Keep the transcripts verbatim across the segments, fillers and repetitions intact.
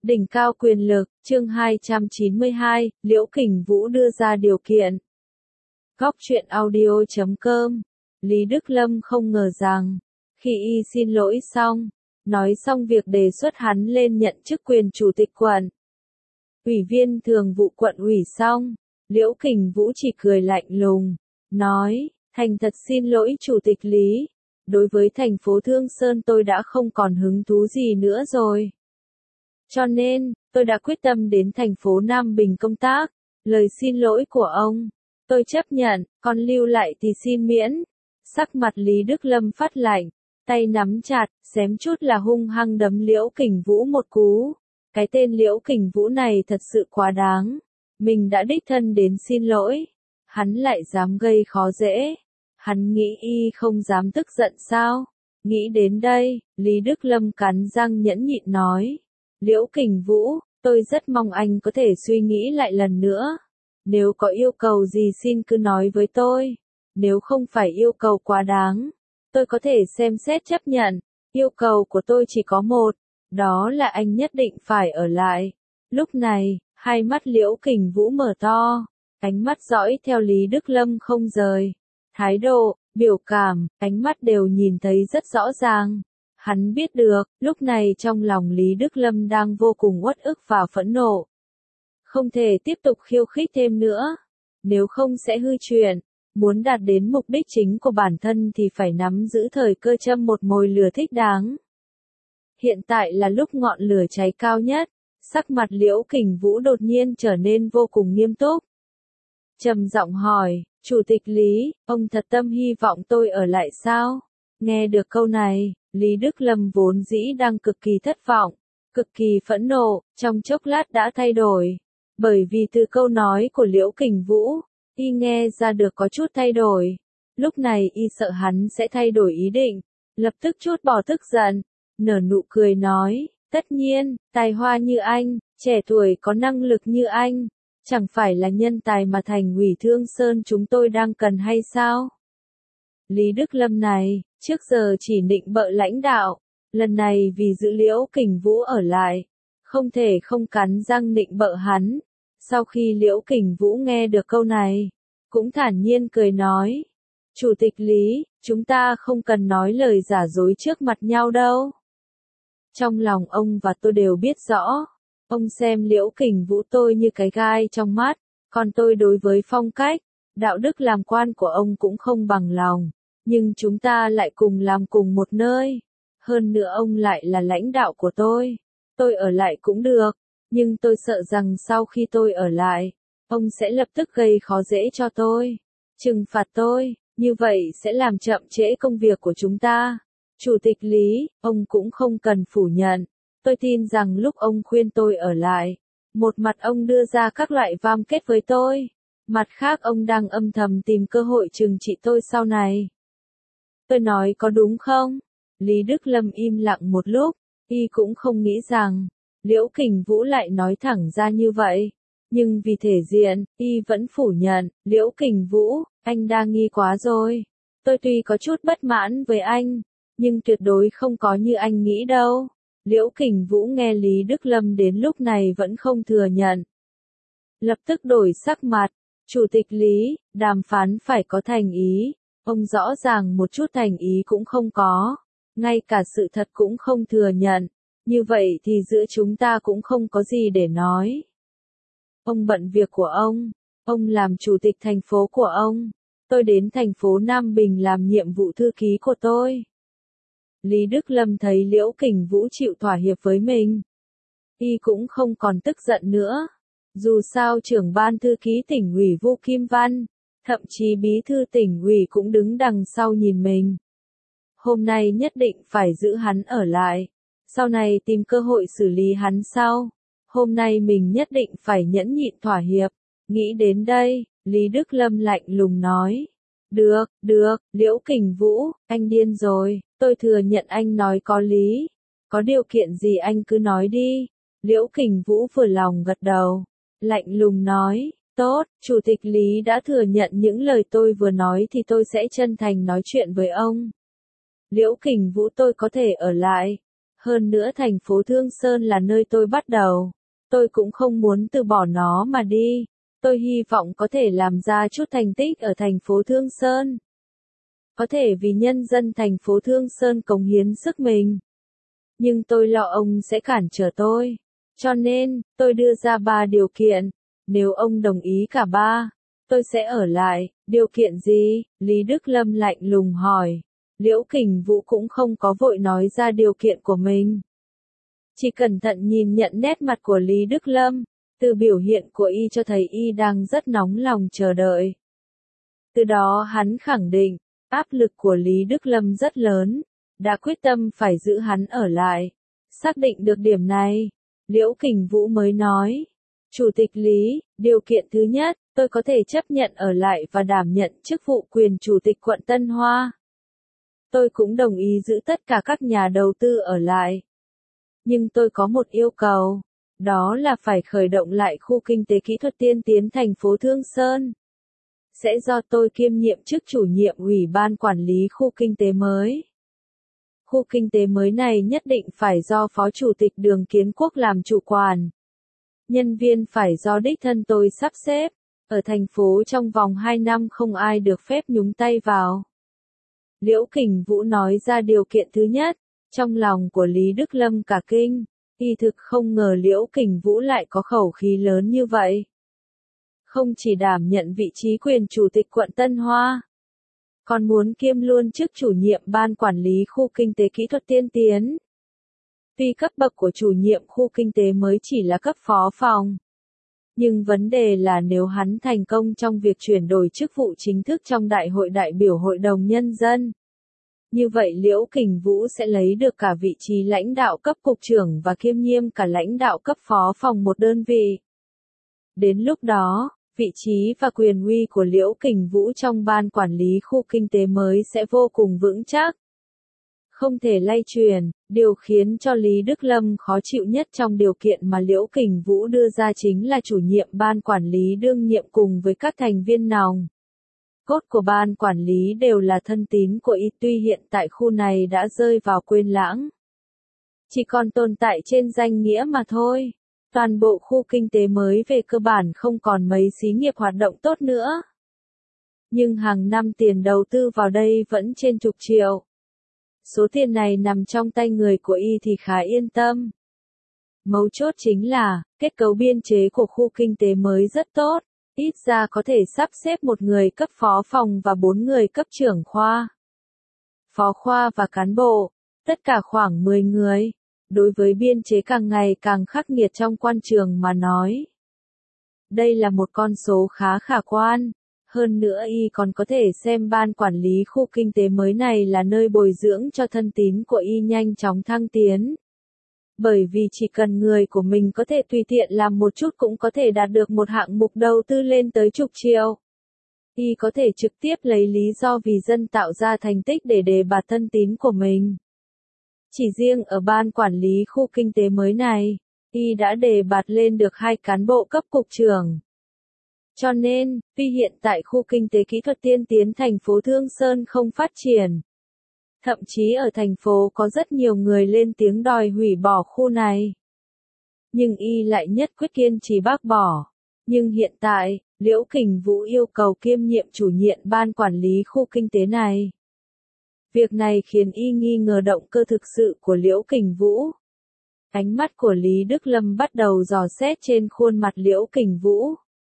Đỉnh cao quyền lực, chương hai trăm chín mươi hai, Liễu Kình Vũ đưa ra điều kiện. Góc truyện audio chấm com. Lý Đức Lâm không ngờ rằng, khi y xin lỗi xong, nói xong việc đề xuất hắn lên nhận chức quyền chủ tịch quận, ủy viên thường vụ quận ủy xong, Liễu Kình Vũ chỉ cười lạnh lùng, nói, thành thật xin lỗi chủ tịch Lý, đối với thành phố Thương Sơn tôi đã không còn hứng thú gì nữa rồi. Cho nên, tôi đã quyết tâm đến thành phố Nam Bình công tác, lời xin lỗi của ông, tôi chấp nhận, còn lưu lại thì xin miễn. Sắc mặt Lý Đức Lâm phát lạnh, tay nắm chặt, xém chút là hung hăng đấm Liễu Kình Vũ một cú. Cái tên Liễu Kình Vũ này thật sự quá đáng. Mình đã đích thân đến xin lỗi, hắn lại dám gây khó dễ. Hắn nghĩ y không dám tức giận sao? Nghĩ đến đây, Lý Đức Lâm cắn răng nhẫn nhịn nói. Liễu Kình Vũ, tôi rất mong anh có thể suy nghĩ lại lần nữa. Nếu có yêu cầu gì xin cứ nói với tôi. Nếu không phải yêu cầu quá đáng, tôi có thể xem xét chấp nhận. Yêu cầu của tôi chỉ có một, đó là anh nhất định phải ở lại. Lúc này, hai mắt Liễu Kình Vũ mở to, ánh mắt dõi theo Lý Đức Lâm không rời. Thái độ, biểu cảm, ánh mắt đều nhìn thấy rất rõ ràng. Hắn biết được, lúc này trong lòng Lý Đức Lâm đang vô cùng uất ức và phẫn nộ. Không thể tiếp tục khiêu khích thêm nữa. Nếu không sẽ hư chuyện. Muốn đạt đến mục đích chính của bản thân thì phải nắm giữ thời cơ châm một mồi lửa thích đáng. Hiện tại là lúc ngọn lửa cháy cao nhất. Sắc mặt Liễu Kình Vũ đột nhiên trở nên vô cùng nghiêm túc. Trầm giọng hỏi, Chủ tịch Lý, ông thật tâm hy vọng tôi ở lại sao? Nghe được câu này, Lý Đức Lâm vốn dĩ đang cực kỳ thất vọng, cực kỳ phẫn nộ, trong chốc lát đã thay đổi. Bởi vì từ câu nói của Liễu Kình Vũ, y nghe ra được có chút thay đổi. Lúc này y sợ hắn sẽ thay đổi ý định, lập tức trút bỏ tức giận, nở nụ cười nói, tất nhiên, tài hoa như anh, trẻ tuổi có năng lực như anh, chẳng phải là nhân tài mà thành ủy Thương Sơn chúng tôi đang cần hay sao? Lý Đức Lâm này, trước giờ chỉ nịnh bợ lãnh đạo, lần này vì giữ Liễu Kình Vũ ở lại, không thể không cắn răng nịnh bợ hắn. Sau khi Liễu Kình Vũ nghe được câu này, cũng thản nhiên cười nói, Chủ tịch Lý, chúng ta không cần nói lời giả dối trước mặt nhau đâu. Trong lòng ông và tôi đều biết rõ, ông xem Liễu Kình Vũ tôi như cái gai trong mắt, còn tôi đối với phong cách, đạo đức làm quan của ông cũng không bằng lòng, nhưng chúng ta lại cùng làm cùng một nơi. Hơn nữa ông lại là lãnh đạo của tôi, tôi ở lại cũng được, nhưng tôi sợ rằng sau khi tôi ở lại, ông sẽ lập tức gây khó dễ cho tôi, trừng phạt tôi, như vậy sẽ làm chậm trễ công việc của chúng ta. Chủ tịch Lý, ông cũng không cần phủ nhận, tôi tin rằng lúc ông khuyên tôi ở lại, một mặt ông đưa ra các loại cam kết với tôi, mặt khác ông đang âm thầm tìm cơ hội trừng trị tôi sau này. Tôi nói có đúng không? Lý Đức Lâm im lặng một lúc, y cũng không nghĩ rằng, Liễu Kình Vũ lại nói thẳng ra như vậy. Nhưng vì thể diện, y vẫn phủ nhận, Liễu Kình Vũ, anh đa nghi quá rồi. Tôi tuy có chút bất mãn với anh, nhưng tuyệt đối không có như anh nghĩ đâu. Liễu Kình Vũ nghe Lý Đức Lâm đến lúc này vẫn không thừa nhận. Lập tức đổi sắc mặt, Chủ tịch Lý, đàm phán phải có thành ý. Ông rõ ràng một chút thành ý cũng không có, ngay cả sự thật cũng không thừa nhận. Như vậy thì giữa chúng ta cũng không có gì để nói. Ông bận việc của ông, ông làm chủ tịch thành phố của ông, tôi đến thành phố Nam Bình làm nhiệm vụ thư ký của tôi. Lý Đức Lâm thấy Liễu Kình Vũ chịu thỏa hiệp với mình, y cũng không còn tức giận nữa. Dù sao trưởng ban thư ký tỉnh ủy Vu Kim Văn, thậm chí bí thư tỉnh ủy cũng đứng đằng sau nhìn mình. Hôm nay nhất định phải giữ hắn ở lại, sau này tìm cơ hội xử lý hắn sau. Hôm nay mình nhất định phải nhẫn nhịn thỏa hiệp. Nghĩ đến đây, Lý Đức Lâm lạnh lùng nói. Được, được, Liễu Kình Vũ, anh điên rồi, tôi thừa nhận anh nói có lý. Có điều kiện gì anh cứ nói đi. Liễu Kình Vũ vừa lòng gật đầu, lạnh lùng nói, tốt, Chủ tịch Lý đã thừa nhận những lời tôi vừa nói thì tôi sẽ chân thành nói chuyện với ông. Liễu Kình Vũ tôi có thể ở lại. Hơn nữa thành phố Thương Sơn là nơi tôi bắt đầu. Tôi cũng không muốn từ bỏ nó mà đi. Tôi hy vọng có thể làm ra chút thành tích ở thành phố Thương Sơn. Có thể vì nhân dân thành phố Thương Sơn cống hiến sức mình. Nhưng tôi lo ông sẽ cản trở tôi. Cho nên, tôi đưa ra ba điều kiện. Nếu ông đồng ý cả ba, tôi sẽ ở lại. Điều kiện gì? Lý Đức Lâm lạnh lùng hỏi. Liễu Kình Vũ cũng không có vội nói ra điều kiện của mình. Chỉ cẩn thận nhìn nhận nét mặt của Lý Đức Lâm. Từ biểu hiện của y cho thấy y đang rất nóng lòng chờ đợi. Từ đó hắn khẳng định, áp lực của Lý Đức Lâm rất lớn, đã quyết tâm phải giữ hắn ở lại. Xác định được điểm này, Liễu Kình Vũ mới nói, Chủ tịch Lý, điều kiện thứ nhất, tôi có thể chấp nhận ở lại và đảm nhận chức vụ quyền Chủ tịch quận Tân Hoa. Tôi cũng đồng ý giữ tất cả các nhà đầu tư ở lại. Nhưng tôi có một yêu cầu, đó là phải khởi động lại khu kinh tế kỹ thuật tiên tiến thành phố Thương Sơn. Sẽ do tôi kiêm nhiệm chức chủ nhiệm Ủy ban quản lý khu kinh tế mới. Khu kinh tế mới này nhất định phải do Phó Chủ tịch Đường Kiến Quốc làm chủ quản. Nhân viên phải do đích thân tôi sắp xếp. Ở thành phố trong vòng hai năm không ai được phép nhúng tay vào. Liễu Kình Vũ nói ra điều kiện thứ nhất. Trong lòng của Lý Đức Lâm cả kinh. Y thực không ngờ Liễu Kình Vũ lại có khẩu khí lớn như vậy. Không chỉ đảm nhận vị trí quyền chủ tịch quận Tân Hoa, còn muốn kiêm luôn chức chủ nhiệm ban quản lý khu kinh tế kỹ thuật tiên tiến. Tuy cấp bậc của chủ nhiệm khu kinh tế mới chỉ là cấp phó phòng, nhưng vấn đề là nếu hắn thành công trong việc chuyển đổi chức vụ chính thức trong đại hội đại biểu Hội đồng Nhân dân, như vậy Liễu Kình Vũ sẽ lấy được cả vị trí lãnh đạo cấp cục trưởng và kiêm nhiệm cả lãnh đạo cấp phó phòng một đơn vị. Đến lúc đó, vị trí và quyền uy của Liễu Kình Vũ trong ban quản lý khu kinh tế mới sẽ vô cùng vững chắc. Không thể lay truyền, điều khiến cho Lý Đức Lâm khó chịu nhất trong điều kiện mà Liễu Kình Vũ đưa ra chính là chủ nhiệm ban quản lý đương nhiệm cùng với các thành viên nòng cốt của ban quản lý đều là thân tín của y, tuy hiện tại khu này đã rơi vào quên lãng. Chỉ còn tồn tại trên danh nghĩa mà thôi. Toàn bộ khu kinh tế mới về cơ bản không còn mấy xí nghiệp hoạt động tốt nữa. Nhưng hàng năm tiền đầu tư vào đây vẫn trên chục triệu. Số tiền này nằm trong tay người của y thì khá yên tâm. Mấu chốt chính là, kết cấu biên chế của khu kinh tế mới rất tốt, ít ra có thể sắp xếp một người cấp phó phòng và bốn người cấp trưởng khoa. Phó khoa và cán bộ, tất cả khoảng mười người. Đối với biên chế càng ngày càng khắc nghiệt trong quan trường mà nói. Đây là một con số khá khả quan. Hơn nữa y còn có thể xem ban quản lý khu kinh tế mới này là nơi bồi dưỡng cho thân tín của y nhanh chóng thăng tiến. Bởi vì chỉ cần người của mình có thể tùy tiện làm một chút cũng có thể đạt được một hạng mục đầu tư lên tới chục triệu. Y có thể trực tiếp lấy lý do vì dân tạo ra thành tích để đề bạt thân tín của mình. Chỉ riêng ở ban quản lý khu kinh tế mới này, y đã đề bạt lên được hai cán bộ cấp cục trưởng. Cho nên, tuy hiện tại khu kinh tế kỹ thuật tiên tiến thành phố Thương Sơn không phát triển, thậm chí ở thành phố có rất nhiều người lên tiếng đòi hủy bỏ khu này. Nhưng y lại nhất quyết kiên trì bác bỏ. Nhưng hiện tại, Liễu Kình Vũ yêu cầu kiêm nhiệm chủ nhiệm ban quản lý khu kinh tế này. Việc này khiến y nghi ngờ động cơ thực sự của Liễu Kình Vũ. Ánh mắt của Lý Đức Lâm bắt đầu dò xét trên khuôn mặt Liễu Kình Vũ.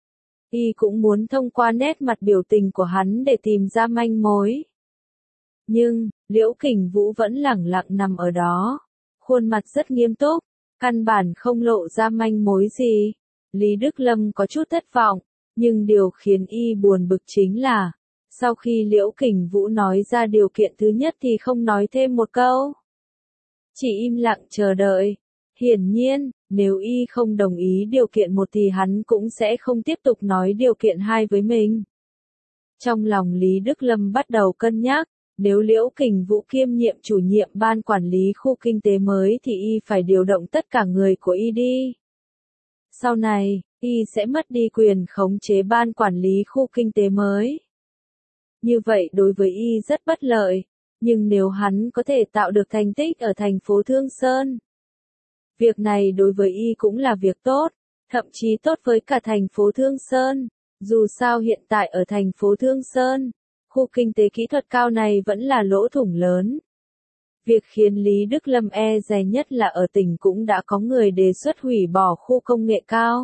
Y cũng muốn thông qua nét mặt biểu tình của hắn để tìm ra manh mối. Nhưng, Liễu Kình Vũ vẫn lẳng lặng nằm ở đó. Khuôn mặt rất nghiêm túc, căn bản không lộ ra manh mối gì. Lý Đức Lâm có chút thất vọng, nhưng điều khiến y buồn bực chính là, sau khi Liễu Kình Vũ nói ra điều kiện thứ nhất thì không nói thêm một câu. Chỉ im lặng chờ đợi. Hiển nhiên, nếu y không đồng ý điều kiện một thì hắn cũng sẽ không tiếp tục nói điều kiện hai với mình. Trong lòng Lý Đức Lâm bắt đầu cân nhắc, nếu Liễu Kình Vũ kiêm nhiệm chủ nhiệm ban quản lý khu kinh tế mới thì y phải điều động tất cả người của y đi. Sau này, y sẽ mất đi quyền khống chế ban quản lý khu kinh tế mới. Như vậy đối với y rất bất lợi. Nhưng nếu hắn có thể tạo được thành tích ở thành phố Thương Sơn, việc này đối với y cũng là việc tốt, thậm chí tốt với cả thành phố Thương Sơn. Dù sao hiện tại ở thành phố Thương Sơn, khu kinh tế kỹ thuật cao này vẫn là lỗ thủng lớn. Việc khiến Lý Đức Lâm e dè nhất là ở tỉnh cũng đã có người đề xuất hủy bỏ khu công nghệ cao.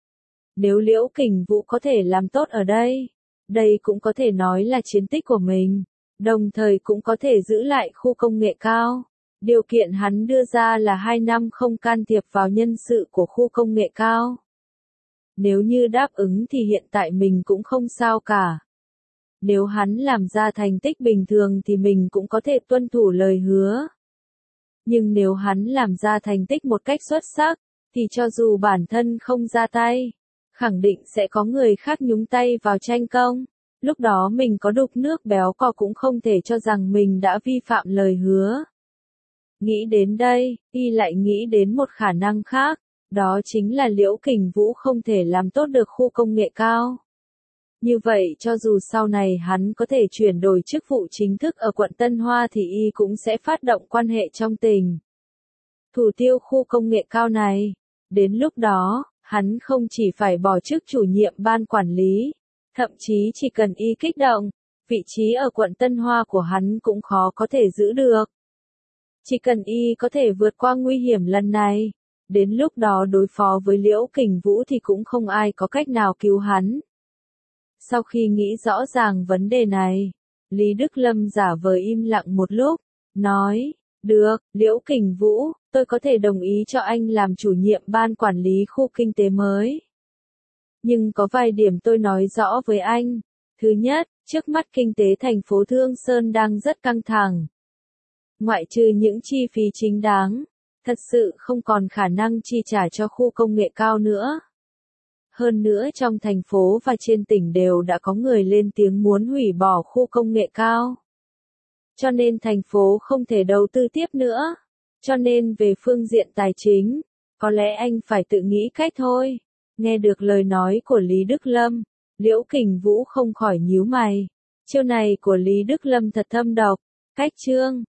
Nếu Liễu Kình Vũ có thể làm tốt ở đây, đây cũng có thể nói là chiến tích của mình, đồng thời cũng có thể giữ lại khu công nghệ cao. Điều kiện hắn đưa ra là hai năm không can thiệp vào nhân sự của khu công nghệ cao. Nếu như đáp ứng thì hiện tại mình cũng không sao cả. Nếu hắn làm ra thành tích bình thường thì mình cũng có thể tuân thủ lời hứa. Nhưng nếu hắn làm ra thành tích một cách xuất sắc, thì cho dù bản thân không ra tay, khẳng định sẽ có người khác nhúng tay vào tranh công. Lúc đó mình có đục nước béo cò cũng không thể cho rằng mình đã vi phạm lời hứa. Nghĩ đến đây, y lại nghĩ đến một khả năng khác, đó chính là Liễu Kình Vũ không thể làm tốt được khu công nghệ cao. Như vậy cho dù sau này hắn có thể chuyển đổi chức vụ chính thức ở quận Tân Hoa thì y cũng sẽ phát động quan hệ trong tỉnh. Thủ tiêu khu công nghệ cao này. Đến lúc đó, hắn không chỉ phải bỏ chức chủ nhiệm ban quản lý, thậm chí chỉ cần y kích động, vị trí ở quận Tân Hoa của hắn cũng khó có thể giữ được. Chỉ cần y có thể vượt qua nguy hiểm lần này, đến lúc đó đối phó với Liễu Kình Vũ thì cũng không ai có cách nào cứu hắn. Sau khi nghĩ rõ ràng vấn đề này, Lý Đức Lâm giả vờ im lặng một lúc, nói, được, Liễu Kình Vũ, tôi có thể đồng ý cho anh làm chủ nhiệm ban quản lý khu kinh tế mới. Nhưng có vài điểm tôi nói rõ với anh. Thứ nhất, trước mắt kinh tế thành phố Thương Sơn đang rất căng thẳng. Ngoại trừ những chi phí chính đáng, thật sự không còn khả năng chi trả cho khu công nghệ cao nữa. Hơn nữa trong thành phố và trên tỉnh đều đã có người lên tiếng muốn hủy bỏ khu công nghệ cao. Cho nên thành phố không thể đầu tư tiếp nữa. Cho nên về phương diện tài chính, có lẽ anh phải tự nghĩ cách thôi. Nghe được lời nói của Lý Đức Lâm, Liễu Kình Vũ không khỏi nhíu mày. Chiêu này của Lý Đức Lâm thật thâm độc. Cách chương